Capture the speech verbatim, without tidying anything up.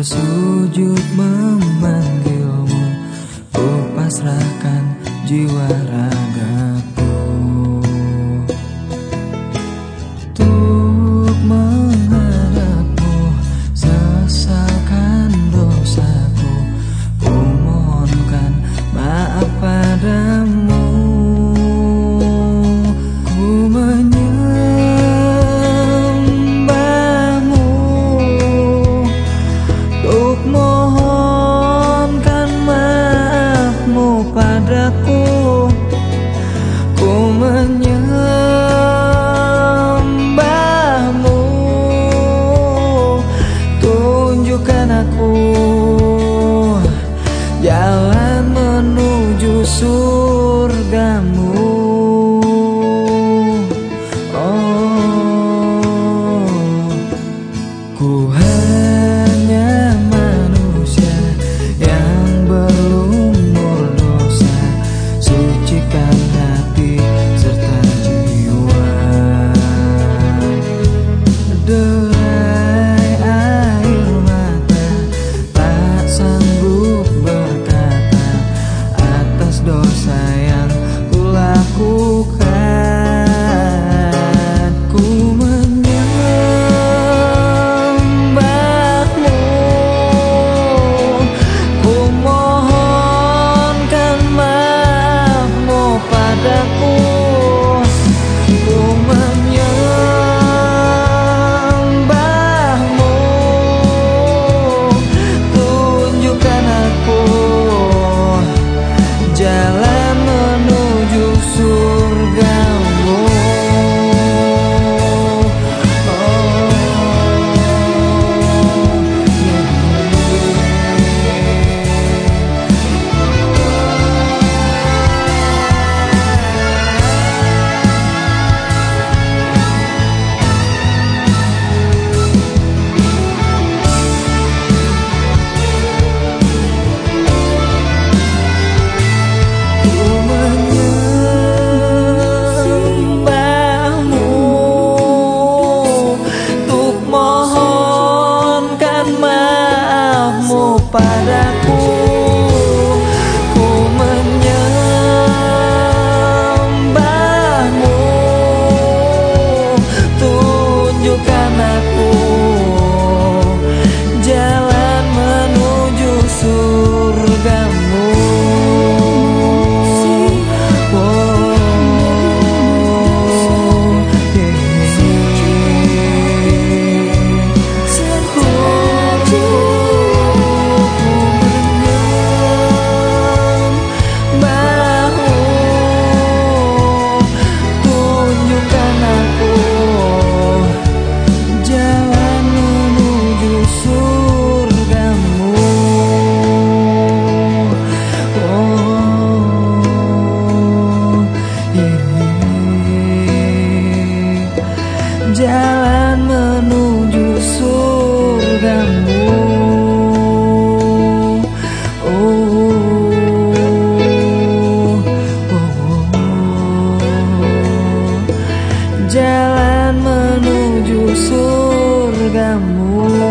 Bersujud memanggilmu, ku pasrahkan jiwa ragaku untuk menghadapmu, sesalkan dosaku, ku mohonkan maaf padamu. Ku menyembahmu untuk mohonkan maafmu padaku. Ku menyembahmu, tunjukkan aku jalan menuju surgamu. Oh, ku hanya manusia yang berlumur dosa, sucikan hati serta jiwa. Derai air mata tak sanggup berkata atas dosa yang ku lakukan. Ku menyembahmu, ku mohonkan maafmu padaku. Ku menyembahmu, tunjukkan aku jalan menuju surgamu. Padaku, ku menyembahmu, tunjukkan aku jalan menuju surgamu. Oh, yeah. Jalan menuju surgamu. Oh, oh, oh. Jalan menuju surgamu.